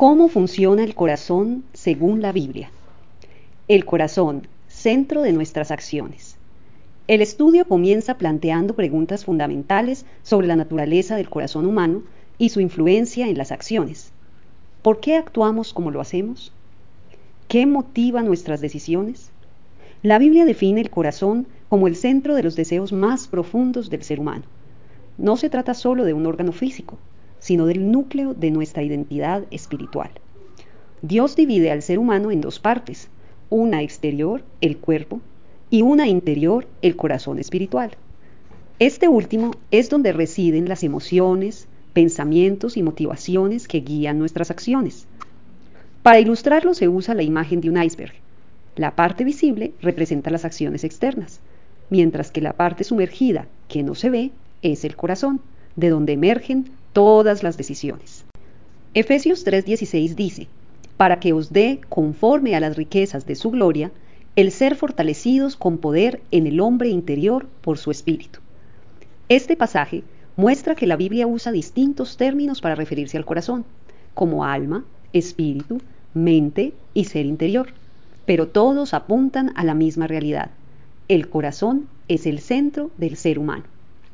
¿Cómo funciona el corazón según la Biblia? El corazón, centro de nuestras acciones. El estudio comienza planteando preguntas fundamentales sobre la naturaleza del corazón humano y su influencia en las acciones. ¿Por qué actuamos como lo hacemos? ¿Qué motiva nuestras decisiones? La Biblia define el corazón como el centro de los deseos más profundos del ser humano. No se trata solo de un órgano físico, sino del núcleo de nuestra identidad espiritual. Dios divide al ser humano en dos partes, una exterior, el cuerpo, y una interior, el corazón espiritual. Este último es donde residen las emociones, pensamientos y motivaciones que guían nuestras acciones. Para ilustrarlo se usa la imagen de un iceberg. La parte visible representa las acciones externas, mientras que la parte sumergida, que no se ve, es el corazón, de donde emergen todas las decisiones. Efesios 3:16 dice: para que os dé, conforme a las riquezas de su gloria, el ser fortalecidos con poder en el hombre interior por su espíritu. Este pasaje muestra que la Biblia usa distintos términos para referirse al corazón, como alma, espíritu, mente y ser interior, pero todos apuntan a la misma realidad. El corazón es el centro del ser humano.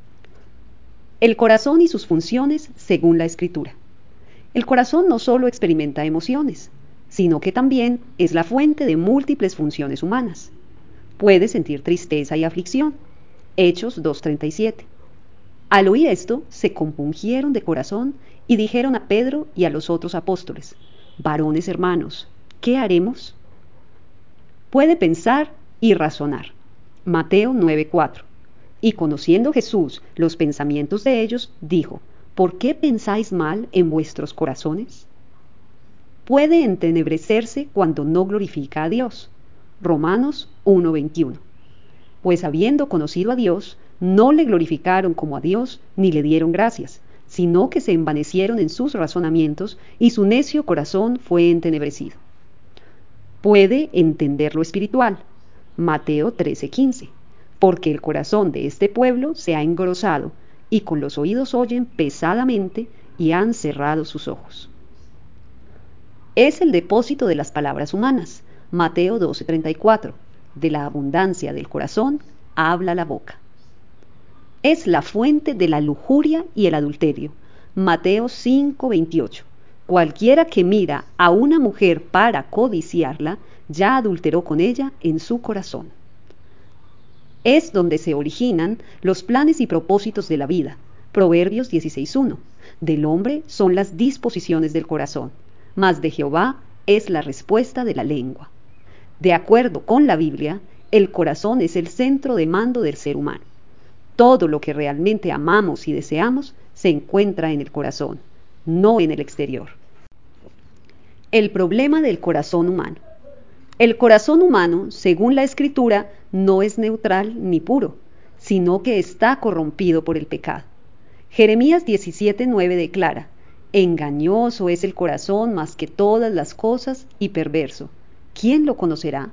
El corazón y sus funciones según la Escritura. El corazón no solo experimenta emociones, sino que también es la fuente de múltiples funciones humanas. Puede sentir tristeza y aflicción. Hechos 2:37. Al oír esto, se compungieron de corazón y dijeron a Pedro y a los otros apóstoles: varones hermanos, ¿qué haremos? Puede pensar y razonar. Mateo 9:4. Y conociendo Jesús los pensamientos de ellos, dijo: ¿por qué pensáis mal en vuestros corazones? Puede entenebrecerse cuando no glorifica a Dios. Romanos 1:21. Pues habiendo conocido a Dios, no le glorificaron como a Dios ni le dieron gracias, sino que se envanecieron en sus razonamientos y su necio corazón fue entenebrecido. Puede entender lo espiritual. Mateo 13:15. Porque el corazón de este pueblo se ha engrosado, y con los oídos oyen pesadamente, y han cerrado sus ojos. Es el depósito de las palabras humanas. Mateo 12:34. De la abundancia del corazón habla la boca. Es la fuente de la lujuria y el adulterio. Mateo 5:28. Cualquiera que mira a una mujer para codiciarla, ya adulteró con ella en su corazón. Es donde se originan los planes y propósitos de la vida. Proverbios 16:1. Del hombre son las disposiciones del corazón, mas de Jehová es la respuesta de la lengua. De acuerdo con la Biblia, el corazón es el centro de mando del ser humano. Todo lo que realmente amamos y deseamos se encuentra en el corazón, no en el exterior. El problema del corazón humano. El corazón humano, según la Escritura, no es neutral ni puro, sino que está corrompido por el pecado. Jeremías 17:9 declara: engañoso es el corazón más que todas las cosas y perverso. ¿Quién lo conocerá?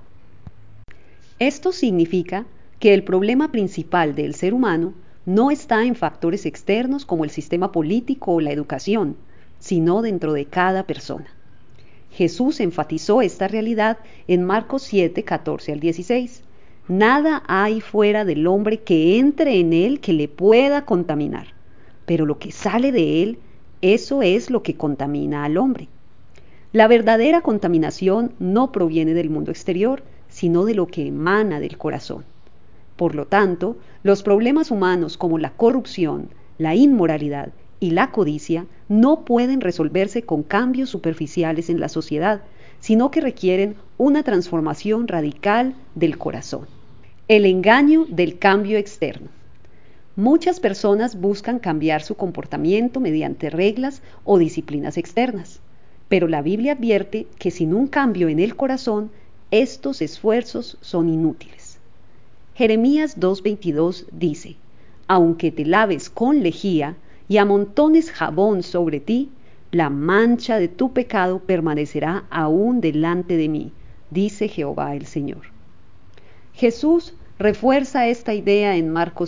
Esto significa que el problema principal del ser humano no está en factores externos como el sistema político o la educación, sino dentro de cada persona. Jesús enfatizó esta realidad en Marcos 7:14-16. Nada hay fuera del hombre que entre en él que le pueda contaminar, pero lo que sale de él, eso es lo que contamina al hombre. La verdadera contaminación no proviene del mundo exterior, sino de lo que emana del corazón. Por lo tanto, los problemas humanos como la corrupción, la inmoralidad y la codicia no pueden resolverse con cambios superficiales en la sociedad, sino que requieren una transformación radical del corazón. El engaño del cambio externo. Muchas personas buscan cambiar su comportamiento mediante reglas o disciplinas externas, pero la Biblia advierte que sin un cambio en el corazón, estos esfuerzos son inútiles. Jeremías 2:22 dice: aunque te laves con lejía y amontones jabón sobre ti, la mancha de tu pecado permanecerá aún delante de mí, dice Jehová el Señor. Jesús refuerza esta idea en Marcos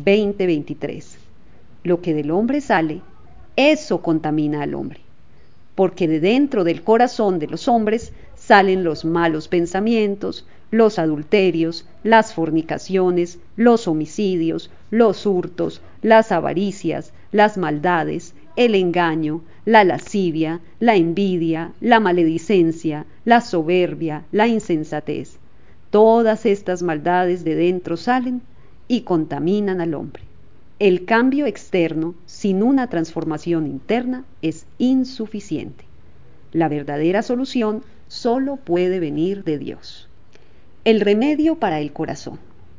7:20-23. Lo que del hombre sale, eso contamina al hombre. porque de dentro del corazón de los hombres salen los malos pensamientos, los adulterios, las fornicaciones, los homicidios, los hurtos, las avaricias, las maldades, el engaño, la lascivia, la envidia, la maledicencia, la soberbia, la insensatez. Todas estas maldades de dentro salen y contaminan al hombre. El cambio externo sin una transformación interna es insuficiente. La verdadera solución solo puede venir de Dios. El remedio para el corazón.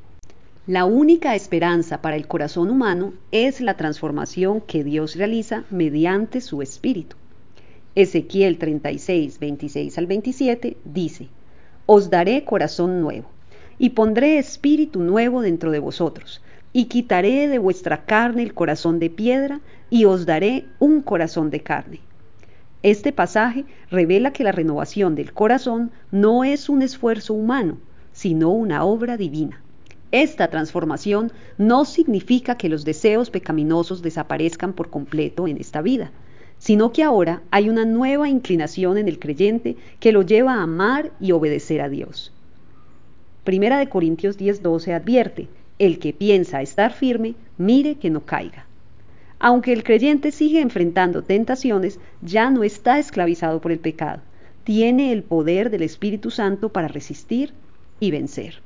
La única esperanza para el corazón humano es la transformación que Dios realiza mediante su Espíritu. Ezequiel 36, 26 al 27 dice: Os daré corazón nuevo, y pondré espíritu nuevo dentro de vosotros, y quitaré de vuestra carne el corazón de piedra, y os daré un corazón de carne. Este pasaje revela que la renovación del corazón no es un esfuerzo humano, sino una obra divina. Esta transformación no significa que los deseos pecaminosos desaparezcan por completo en esta vida, sino que ahora hay una nueva inclinación en el creyente que lo lleva a amar y obedecer a Dios. Primera de Corintios 10:12 advierte: el que piensa estar firme, mire que no caiga. Aunque el creyente sigue enfrentando tentaciones, ya no está esclavizado por el pecado. Tiene el poder del Espíritu Santo para resistir y vencer.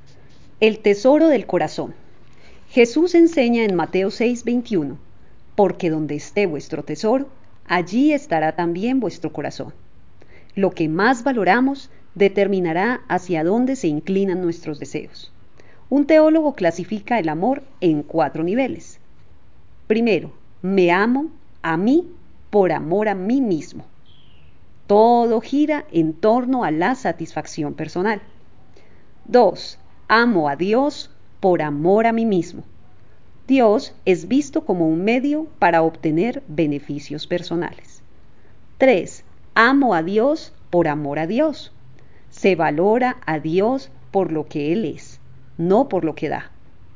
El tesoro del corazón. Jesús enseña en Mateo 6:21: porque donde esté vuestro tesoro, allí estará también vuestro corazón. Lo que más valoramos determinará hacia dónde se inclinan nuestros deseos. Un teólogo clasifica el amor en 4 niveles. Primero, me amo a mí por amor a mí mismo. Todo gira en torno a la satisfacción personal. 2. Amo a Dios por amor a mí mismo. Dios es visto como un medio para obtener beneficios personales. 3. Amo a Dios por amor a Dios. Se valora a Dios por lo que Él es, no por lo que da.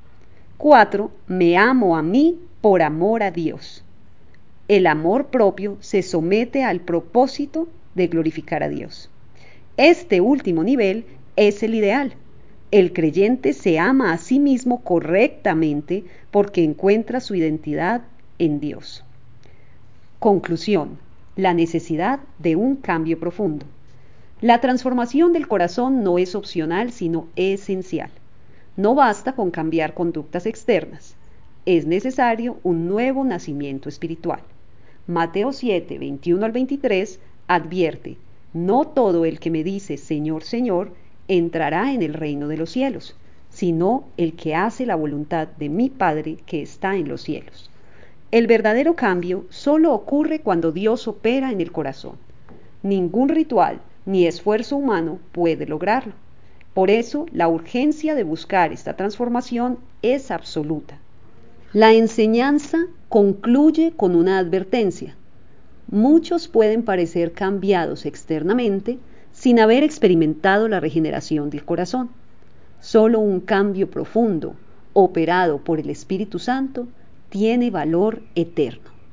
4. Me amo a mí por amor a Dios. El amor propio se somete al propósito de glorificar a Dios. Este último nivel es el ideal. El creyente se ama a sí mismo correctamente porque encuentra su identidad en Dios. Conclusión: la necesidad de un cambio profundo. La transformación del corazón no es opcional, sino esencial. No basta con cambiar conductas externas. Es necesario un nuevo nacimiento espiritual. Mateo 7, 21 al 23 advierte: no todo el que me dice Señor, Señor, entrará en el reino de los cielos, sino el que hace la voluntad de mi Padre que está en los cielos. El verdadero cambio solo ocurre cuando Dios opera en el corazón. Ningún ritual ni esfuerzo humano puede lograrlo. Por eso, la urgencia de buscar esta transformación es absoluta. La enseñanza concluye con una advertencia. Muchos pueden parecer cambiados externamente sin haber experimentado la regeneración del corazón. Solo un cambio profundo, operado por el Espíritu Santo, tiene valor eterno.